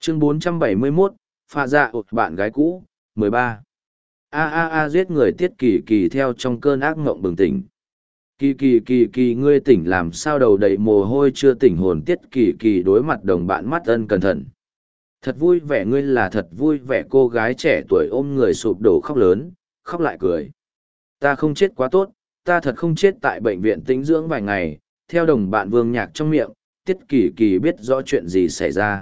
Chương 471, pha dạ bạn gái cũ, 13. Giết người Tiết Kỳ Kỳ theo trong cơn ác mộng bừng tỉnh. Kỳ ngươi tỉnh làm sao đầu đầy mồ hôi chưa tỉnh hồn. Tiết Kỳ Kỳ đối mặt đồng bạn mắt ân cẩn thận. Thật vui vẻ, ngươi là thật vui vẻ. Cô gái trẻ tuổi ôm người sụp đổ khóc lớn, khóc lại cười. Ta không chết quá tốt, ta thật không chết. Tại bệnh viện tĩnh dưỡng vài ngày, theo đồng bạn Vương Nhạc trong miệng, Tiết Kỳ Kỳ biết rõ chuyện gì xảy ra.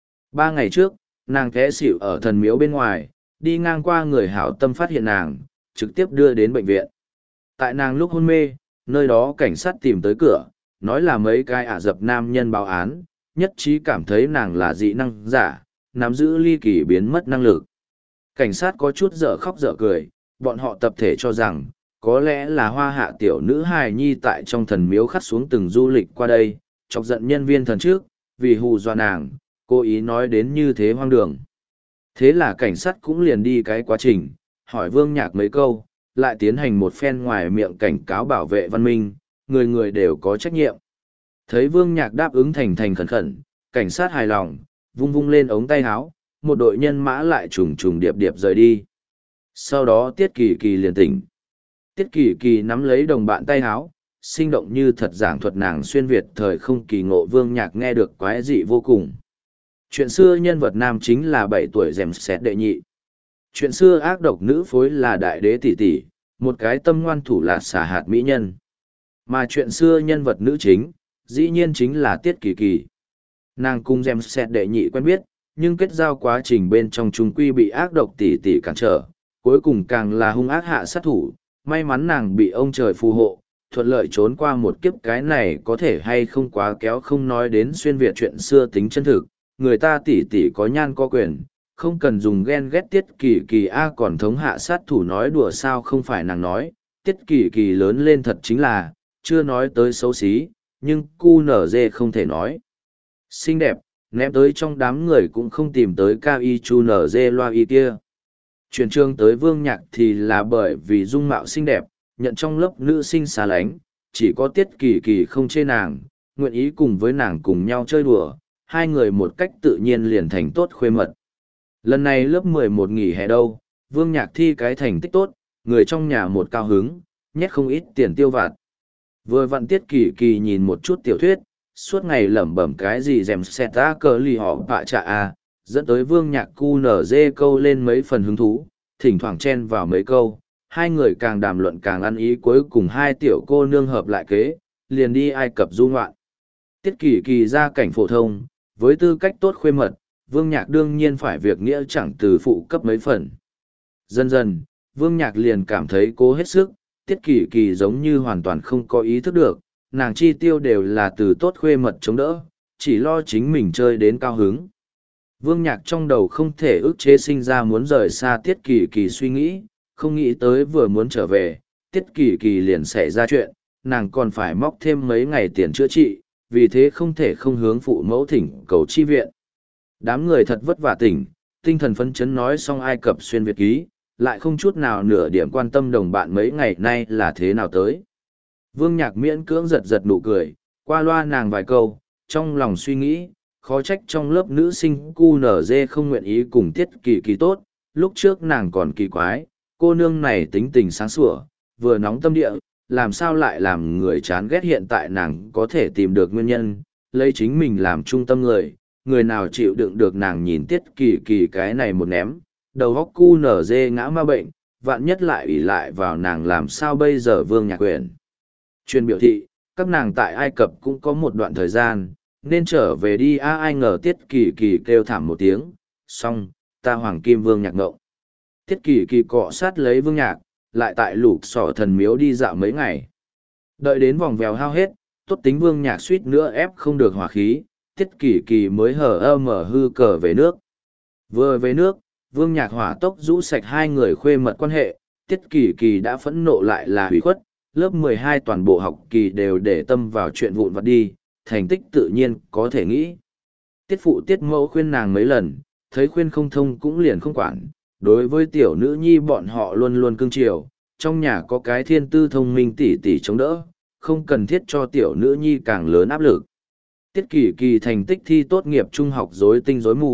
3 ngày trước, nàng té xỉu ở thần miếu bên ngoài, đi ngang qua người hảo tâm phát hiện nàng, trực tiếp đưa đến bệnh viện. Tại nàng lúc hôn mê, nơi đó cảnh sát tìm tới cửa, nói là mấy cái Ả Rập nam nhân báo án, nhất trí cảm thấy nàng là dị năng giả, nắm giữ ly kỳ biến mất năng lực. Cảnh sát có chút dở khóc dở cười, bọn họ tập thể cho rằng, có lẽ là hoa hạ tiểu nữ hài nhi tại trong thần miếu khắc xuống từng du lịch qua đây, chọc giận nhân viên thần trước, vì hù dọa nàng, cố ý nói đến như thế hoang đường. Thế là cảnh sát cũng liền đi cái quá trình, hỏi Vương Nhạc mấy câu, lại tiến hành một phen ngoài miệng cảnh cáo bảo vệ văn minh, người người đều có trách nhiệm. Thấy Vương Nhạc đáp ứng thành thành khẩn khẩn, cảnh sát hài lòng, vung vung lên ống tay áo, một đội nhân mã lại trùng trùng điệp điệp rời đi. Sau đó Tiết Kỳ Kỳ liền tỉnh. Tiết Kỳ Kỳ nắm lấy đồng bạn tay áo, sinh động như thật giảng thuật nàng xuyên Việt thời không kỳ ngộ. Vương Nhạc nghe được quái dị vô cùng. Chuyện xưa nhân vật nam chính là 7 tuổi rèm sét đệ nhị. Chuyện xưa ác độc nữ phối là đại đế tỷ tỷ, một cái tâm ngoan thủ là xà hạt mỹ nhân. Mà chuyện xưa nhân vật nữ chính, dĩ nhiên chính là Tiết Kỳ Kỳ. Nàng cùng rèm sét đệ nhị quen biết, nhưng kết giao quá trình bên trong trung quy bị ác độc tỷ tỷ cản trở, cuối cùng càng là hung ác hạ sát thủ. May mắn nàng bị ông trời phù hộ, thuận lợi trốn qua một kiếp. Cái này có thể hay không quá kéo, không nói đến xuyên Việt chuyện xưa tính chân thực. Người ta tỷ tỷ có nhan có quyền, không cần dùng ghen ghét Tiết Kỳ Kỳ còn thống hạ sát thủ nói đùa sao không phải nàng nói. Tiết Kỳ Kỳ lớn lên thật chính là, chưa nói tới xấu xí, nhưng cu nở dê không thể nói. Xinh đẹp, ném tới trong đám người cũng không tìm tới cao y chu nở dê loa y kia. Chuyển trường tới Vương Nhạc thì là bởi vì dung mạo xinh đẹp, nhận trong lớp nữ sinh xa lánh, chỉ có Tiết Kỳ Kỳ không chê nàng, nguyện ý cùng với nàng cùng nhau chơi đùa, hai người một cách tự nhiên liền thành tốt khuê mật. Lần này lớp 11 nghỉ hè đâu, Vương Nhạc thi cái thành tích tốt, người trong nhà một cao hứng, nhét không ít tiền tiêu vặt. Vừa vặn Tiết Kỳ Kỳ nhìn một chút tiểu thuyết, suốt ngày lẩm bẩm cái gì rèm xẹt ta cờ lì họ bạ chạ dẫn tới Vương Nhạc cu nở dê câu lên mấy phần hứng thú, thỉnh thoảng chen vào mấy câu, hai người càng đàm luận càng ăn ý, cuối cùng hai tiểu cô nương hợp lại kế, liền đi Ai Cập du ngoạn. Tiết Kỳ Kỳ ra cảnh phổ thông, với tư cách tốt khuê mật, Vương Nhạc đương nhiên phải việc nghĩa chẳng từ phụ cấp mấy phần. Dần dần, Vương Nhạc liền cảm thấy cố hết sức, Tiết Kỳ Kỳ giống như hoàn toàn không có ý thức được, nàng chi tiêu đều là từ tốt khuê mật chống đỡ, chỉ lo chính mình chơi đến cao hứng. Vương Nhạc trong đầu không thể ức chế sinh ra muốn rời xa Tiết Kỳ Kỳ suy nghĩ, không nghĩ tới vừa muốn trở về, Tiết Kỳ Kỳ liền xảy ra chuyện, nàng còn phải móc thêm mấy ngày tiền chữa trị, vì thế không thể không hướng phụ mẫu thỉnh cầu chi viện. Đám người thật vất vả tỉnh, tinh thần phấn chấn nói xong Ai Cập xuyên Việt ký, lại không chút nào nửa điểm quan tâm đồng bạn mấy ngày nay là thế nào tới. Vương Nhạc miễn cưỡng giật giật nụ cười, qua loa nàng vài câu, trong lòng suy nghĩ, khó trách trong lớp nữ sinh QNZ không nguyện ý cùng Tiết Kỳ Kỳ tốt, lúc trước nàng còn kỳ quái, cô nương này tính tình sáng sủa, vừa nóng tâm địa, làm sao lại làm người chán ghét. Hiện tại nàng có thể tìm được nguyên nhân, lấy chính mình làm trung tâm người nào chịu đựng được nàng nhìn Tiết Kỳ Kỳ cái này một ném, đầu góc QNZ ngã ma bệnh, vạn nhất lại ủy lại vào nàng làm sao bây giờ. Vương Nhạc quyền truyền biểu thị, các nàng tại Ai Cập cũng có một đoạn thời gian, nên trở về đi. Ai ngờ Tiết Kỳ Kỳ kêu thảm một tiếng, xong, ta hoàng kim Vương Nhạc ngộng. Tiết Kỳ Kỳ cọ sát lấy Vương Nhạc, lại tại lục sỏ thần miếu đi dạo mấy ngày. Đợi đến vòng vèo hao hết, tốt tính Vương Nhạc suýt nữa ép không được hỏa khí, Tiết Kỳ Kỳ mới mở hư cờ về nước. Vừa về nước, Vương Nhạc hỏa tốc rũ sạch hai người khuê mật quan hệ, Tiết Kỳ Kỳ đã phẫn nộ lại là hủy khuất, lớp 12 toàn bộ học kỳ đều để tâm vào chuyện vụn vặt đi, thành tích tự nhiên có thể nghĩ. Tiết phụ tiết mẫu khuyên nàng mấy lần, thấy khuyên không thông cũng liền không quản. Đối với tiểu nữ nhi bọn họ luôn luôn cưng chiều, trong nhà có cái thiên tư thông minh tỷ tỷ chống đỡ, không cần thiết cho tiểu nữ nhi càng lớn áp lực. Tiết Kỳ Kỳ thành tích thi tốt nghiệp trung học rối tinh rối mù,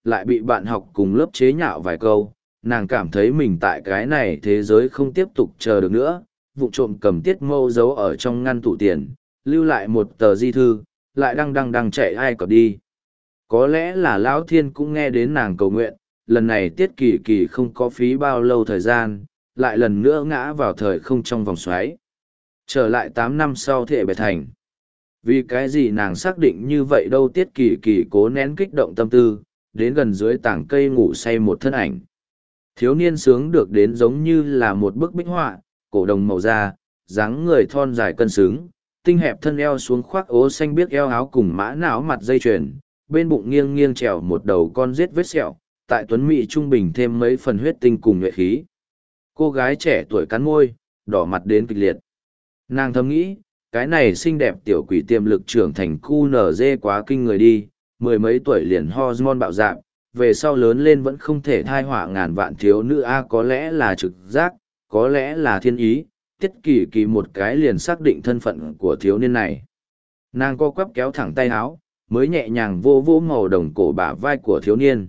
lại bị bạn học cùng lớp chế nhạo vài câu, nàng cảm thấy mình tại cái này thế giới không tiếp tục chờ được nữa, vụng trộm cầm tiết mâu giấu ở trong ngăn tủ tiền, lưu lại một tờ di thư, lại đang chạy Ai Cập đi. Có lẽ là Lão Thiên cũng nghe đến nàng cầu nguyện, lần này Tiết Kỳ Kỳ không có phí bao lâu thời gian, lại lần nữa ngã vào thời không trong vòng xoáy. Trở lại 8 năm sau Thệ Bệ Thành. Vì cái gì nàng xác định như vậy đâu? Tiết Kỳ Kỳ cố nén kích động tâm tư, đến gần dưới tảng cây ngủ say một thân ảnh. Thiếu niên sướng được đến giống như là một bức bích họa, cổ đồng màu da, dáng người thon dài cân xứng, tinh hẹp thân eo xuống khoác ố xanh biếc eo áo cùng mã não mặt dây chuyền, bên bụng nghiêng nghiêng trèo một đầu con rết vết sẹo, tại tuấn mỹ trung bình thêm mấy phần huyết tinh cùng nhuệ khí. Cô gái trẻ tuổi cắn môi, đỏ mặt đến kịch liệt. Nàng thầm nghĩ, cái này xinh đẹp tiểu quỷ tiềm lực trưởng thành QNZ quá kinh người đi, mười mấy tuổi liền hormone bạo dạn, về sau lớn lên vẫn không thể thai họa ngàn vạn thiếu nữ A, có lẽ là trực giác, có lẽ là thiên ý. Tiết Kỳ Kỳ một cái liền xác định thân phận của thiếu niên này. Nàng co quắp kéo thẳng tay áo, mới nhẹ nhàng vô vô màu đồng cổ bả vai của thiếu niên.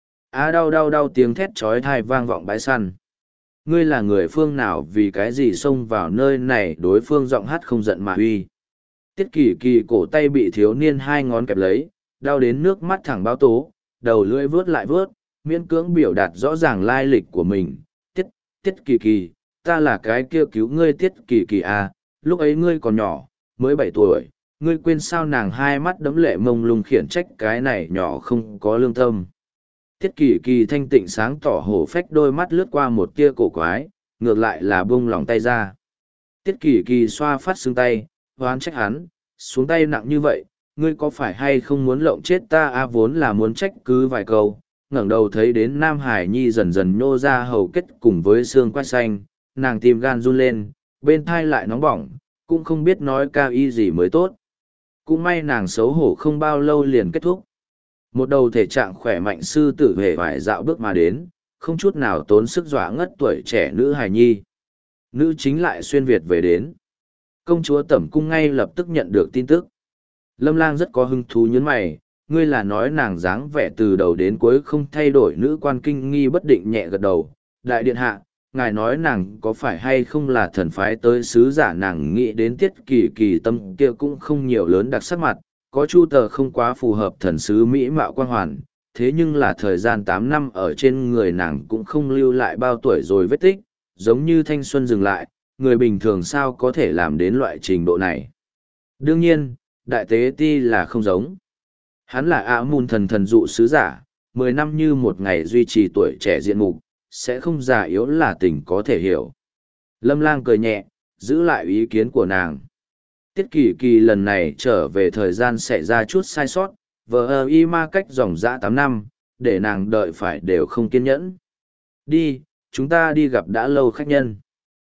Đau tiếng thét chói tai vang vọng bãi săn. Ngươi là người phương nào, vì cái gì xông vào nơi này? Đối phương giọng hát không giận mà uy. Tiết Kỳ Kỳ cổ tay bị thiếu niên hai ngón kẹp lấy, đau đến nước mắt thẳng báo tố, đầu lưỡi vướt lại vướt, miễn cưỡng biểu đạt rõ ràng lai lịch của mình. Tiết Kỳ Kỳ, ta là cái kia cứu ngươi Tiết Kỳ Kỳ à, lúc ấy ngươi còn nhỏ, mới 7 tuổi, ngươi quên sao? Nàng hai mắt đẫm lệ mông lung khiển trách cái này nhỏ không có lương tâm. Tiết Kỳ Kỳ thanh tịnh sáng tỏ hổ phách đôi mắt lướt qua một tia cổ quái, ngược lại là buông lòng tay ra. Tiết Kỳ Kỳ xoa phát xương tay, hoán trách hắn, xuống tay nặng như vậy, ngươi có phải hay không muốn lộng chết ta? Vốn là muốn trách cứ vài câu, ngẩng đầu thấy đến Nam Hải Nhi dần dần nhô ra hầu kết cùng với xương quai xanh, nàng tim gan run lên, bên thai lại nóng bỏng, cũng không biết nói cao y gì mới tốt. Cũng may nàng xấu hổ không bao lâu liền kết thúc. Một đầu thể trạng khỏe mạnh sư tử hề vải dạo bước mà đến, không chút nào tốn sức dọa ngất tuổi trẻ nữ hài nhi. Nữ chính lại xuyên Việt về đến. Công chúa Tẩm Cung ngay lập tức nhận được tin tức. Lâm Lang rất có hứng thú nhấn mày, ngươi là nói nàng dáng vẻ từ đầu đến cuối không thay đổi? Nữ quan kinh nghi bất định nhẹ gật đầu. Đại điện hạ, ngài nói nàng có phải hay không là thần phái tới sứ giả? Nàng nghĩ đến Tiết Kỳ Kỳ tâm kia cũng không nhiều lớn đặc sắc mặt, có chu tờ không quá phù hợp thần sứ mỹ mạo quang hoàn, thế nhưng là thời gian 8 năm ở trên người nàng cũng không lưu lại bao tuổi rồi vết tích, giống như thanh xuân dừng lại, người bình thường sao có thể làm đến loại trình độ này. Đương nhiên, đại tế ti là không giống. Hắn là Ả Mùn thần dụ sứ giả, 10 năm như một ngày duy trì tuổi trẻ diện mục, sẽ không già yếu là tình có thể hiểu. Lâm Lang cười nhẹ, giữ lại ý kiến của nàng. Tiết Kỳ Kỳ lần này trở về thời gian xảy ra chút sai sót, vờ y ma cách dòng dã 8 năm, để nàng đợi phải đều không kiên nhẫn. Đi, chúng ta đi gặp đã lâu khách nhân.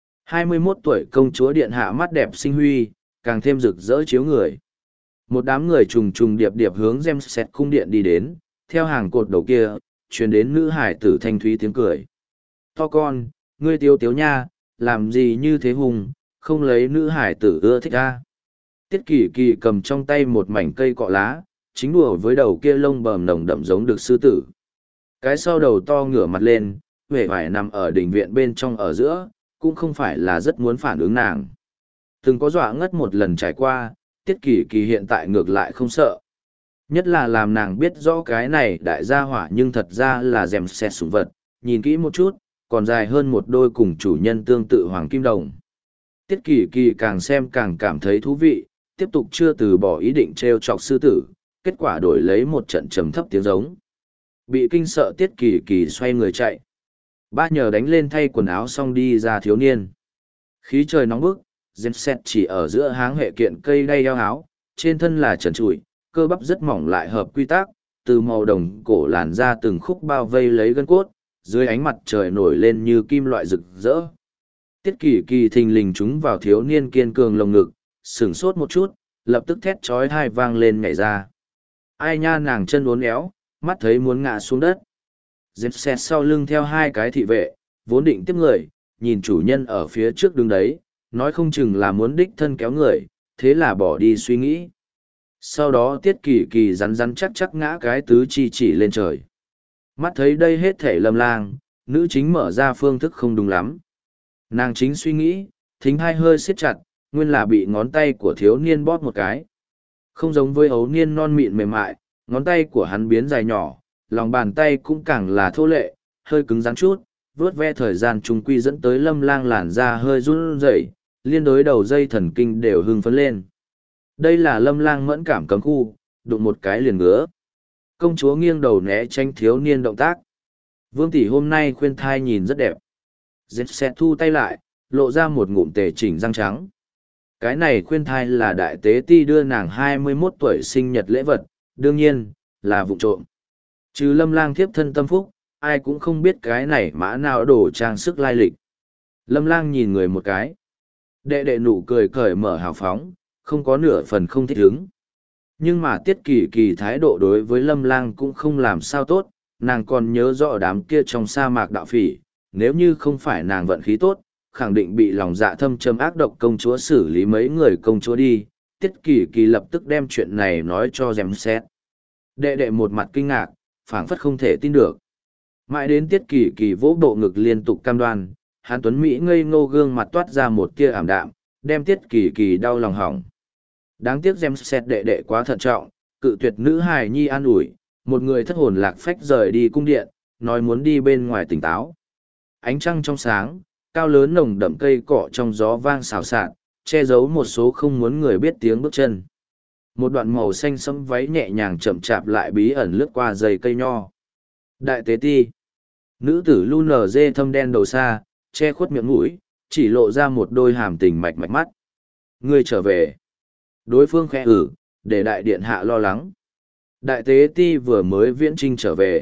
21 tuổi công chúa điện hạ mắt đẹp xinh huy, càng thêm rực rỡ chiếu người. Một đám người trùng trùng điệp điệp hướng Ramset cung điện đi đến, theo hàng cột đầu kia, truyền đến nữ hải tử thanh thúy tiếng cười. To con, ngươi tiếu tiếu nha, làm gì như thế hùng, không lấy nữ hải tử ưa thích ra. Tiết Kỳ Kỳ cầm trong tay một mảnh cây cọ lá, chính đùa với đầu kia lông bờm nồng đậm giống được sư tử. Cái sau đầu to ngửa mặt lên, vẻ vải nằm ở đỉnh viện bên trong ở giữa, cũng không phải là rất muốn phản ứng nàng. Từng có dọa ngất một lần trải qua, Tiết Kỳ Kỳ hiện tại ngược lại không sợ. Nhất là làm nàng biết rõ cái này đại gia hỏa nhưng thật ra là dèm xẹt sủng vật, nhìn kỹ một chút, còn dài hơn một đôi cùng chủ nhân tương tự hoàng kim đồng. Tiết Kỳ Kỳ càng xem càng cảm thấy thú vị, tiếp tục chưa từ bỏ ý định trêu chọc sư tử, kết quả đổi lấy một trận trầm thấp tiếng giống. Bị kinh sợ Tiết Kỳ Kỳ xoay người chạy. Ba nhờ đánh lên thay quần áo xong đi ra thiếu niên. Khí trời nóng bức, Gemset chỉ ở giữa háng hệ kiện cây đay eo áo, trên thân là trần trụi, cơ bắp rất mỏng lại hợp quy tắc, từ màu đồng cổ làn ra từng khúc bao vây lấy gân cốt, dưới ánh mặt trời nổi lên như kim loại rực rỡ. Tiết Kỳ Kỳ thình lình trúng vào thiếu niên kiên cường lồng ngực, sửng sốt một chút, lập tức thét chói tai vang lên nhảy ra. Ai nha, nàng chân uốn éo, mắt thấy muốn ngã xuống đất. Gemset sau lưng theo hai cái thị vệ, vốn định tiếp người, nhìn chủ nhân ở phía trước đứng đấy, nói không chừng là muốn đích thân kéo người, thế là bỏ đi suy nghĩ. Sau đó Tiết Kỳ Kỳ rắn rắn chắc chắc ngã cái tứ chi chỉ lên trời. Mắt thấy đây hết thể Lâm Lang, nữ chính mở ra phương thức không đúng lắm. Nàng chính suy nghĩ, thính hai hơi siết chặt, nguyên là bị ngón tay của thiếu niên bóp một cái. Không giống với ấu niên non mịn mềm mại, ngón tay của hắn biến dài nhỏ, lòng bàn tay cũng càng là thô lệ, hơi cứng rắn chút, vướt ve thời gian trùng quy dẫn tới Lâm Lang làn da hơi run rẩy, liên đối đầu dây thần kinh đều hưng phấn lên. Đây là Lâm Lang mẫn cảm cấm khu, đụng một cái liền ngứa. Công chúa nghiêng đầu né tránh thiếu niên động tác. Vương tỷ hôm nay khuyên thai nhìn rất đẹp. Dệt xẹt thu tay lại, lộ ra một ngụm tề chỉnh răng trắng. Cái này khuyên thai là đại tế ti đưa nàng 21 tuổi sinh nhật lễ vật, đương nhiên, là vụ trộm. Trừ Lâm Lang thiếp thân tâm phúc, ai cũng không biết cái này mã nào đổ trang sức lai lịch. Lâm Lang nhìn người một cái. Đệ đệ nụ cười cởi mở hào phóng, không có nửa phần không thích hứng. Nhưng mà Tiết Kỳ Kỳ thái độ đối với Lâm Lang cũng không làm sao tốt, nàng còn nhớ rõ đám kia trong sa mạc đạo phỉ, nếu như không phải nàng vận khí tốt, khẳng định bị lòng dạ thâm trầm ác độc công chúa xử lý mấy người công chúa đi. Tiết Kỳ Kỳ lập tức đem chuyện này nói cho Dèm Xét. Đệ đệ một mặt kinh ngạc, phảng phất không thể tin được. Mãi đến Tiết Kỳ Kỳ vỗ bộ ngực liên tục cam đoan, Hàn Tuấn Mỹ ngây ngô gương mặt toát ra một tia ảm đạm, đem Tiết Kỳ Kỳ đau lòng hỏng. Đáng tiếc Dèm Xét đệ đệ quá thận trọng, cự tuyệt nữ hài nhi an ủi, một người thất hồn lạc phách rời đi cung điện, nói muốn đi bên ngoài tỉnh táo. Ánh trăng trong sáng, cao lớn nồng đậm cây cỏ trong gió vang xào xạc, che giấu một số không muốn người biết tiếng bước chân. Một đoạn màu xanh sẫm váy nhẹ nhàng chậm chạp lại bí ẩn lướt qua dây cây nho. Đại tế ti. Nữ tử lu nở dê thâm đen đầu xa, che khuất miệng mũi, chỉ lộ ra một đôi hàm tình mạch mạch mắt. Ngươi trở về. Đối phương khẽ để đại điện hạ lo lắng. Đại tế ti vừa mới viễn trinh trở về.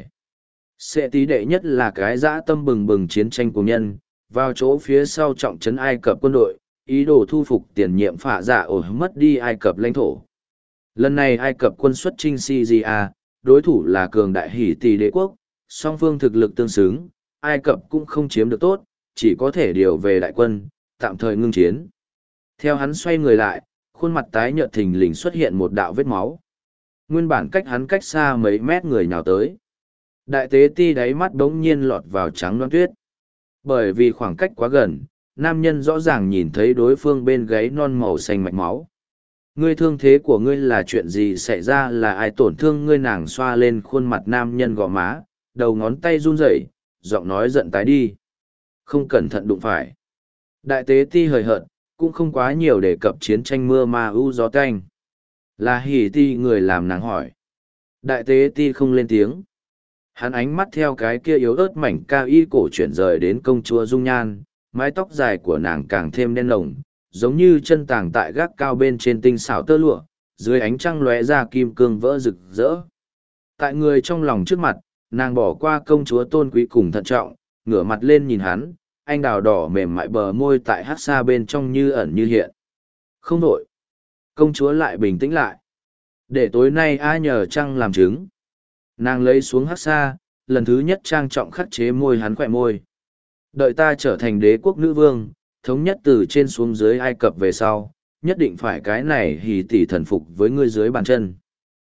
Sẽ tí đệ nhất là cái dã tâm bừng bừng chiến tranh của nhân, vào chỗ phía sau trọng trấn Ai Cập quân đội, ý đồ thu phục tiền nhiệm phả dạ ổ mất đi Ai Cập lãnh thổ. Lần này Ai Cập quân xuất chinh Syria, đối thủ là cường đại Hỉ Tỳ đế quốc, song phương thực lực tương xứng, Ai Cập cũng không chiếm được tốt, chỉ có thể điều về đại quân, tạm thời ngưng chiến. Theo hắn xoay người lại, khuôn mặt tái nhợt thình lình xuất hiện một đạo vết máu. Nguyên bản cách hắn cách xa mấy mét người nhào tới. Đại tế ti đáy mắt bỗng nhiên lọt vào trắng loan tuyết. Bởi vì khoảng cách quá gần, nam nhân rõ ràng nhìn thấy đối phương bên gáy non màu xanh mạch máu. Ngươi thương thế của ngươi là chuyện gì xảy ra, là ai tổn thương ngươi? Nàng xoa lên khuôn mặt nam nhân gò má, đầu ngón tay run rẩy, giọng nói giận tái đi. Không cẩn thận đụng phải. Đại tế ti hời hợt, cũng không quá nhiều đề cập chiến tranh mưa ma u gió canh. Là Hỉ Ti người làm nàng hỏi. Đại tế ti không lên tiếng. Hắn ánh mắt theo cái kia yếu ớt mảnh cao y cổ chuyển rời đến công chúa dung nhan, mái tóc dài của nàng càng thêm đen lồng, giống như chân tàng tại gác cao bên trên tinh xảo tơ lụa, dưới ánh trăng lóe ra kim cương vỡ rực rỡ. Tại người trong lòng trước mặt, nàng bỏ qua công chúa tôn quý cùng thận trọng, ngửa mặt lên nhìn hắn, anh đào đỏ mềm mại bờ môi tại hát xa bên trong như ẩn như hiện. Không đổi. Công chúa lại bình tĩnh lại. Để tối nay ai nhờ trăng làm chứng. Nàng lấy xuống hát xa, lần thứ nhất trang trọng khắc chế môi hắn khỏe môi. Đợi ta trở thành đế quốc nữ vương, thống nhất từ trên xuống dưới Ai Cập về sau, nhất định phải cái này Hỉ Tỳ thần phục với ngươi dưới bàn chân.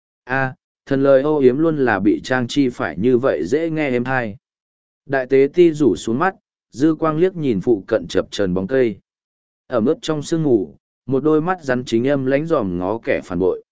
A, thần lời ô yếm luôn là bị trang chi phải như vậy dễ nghe êm hay. Đại tế ti rủ xuống mắt, dư quang liếc nhìn phụ cận chập chờn bóng cây. Ở mức trong sương ngủ, một đôi mắt rắn chính âm lánh dòm ngó kẻ phản bội.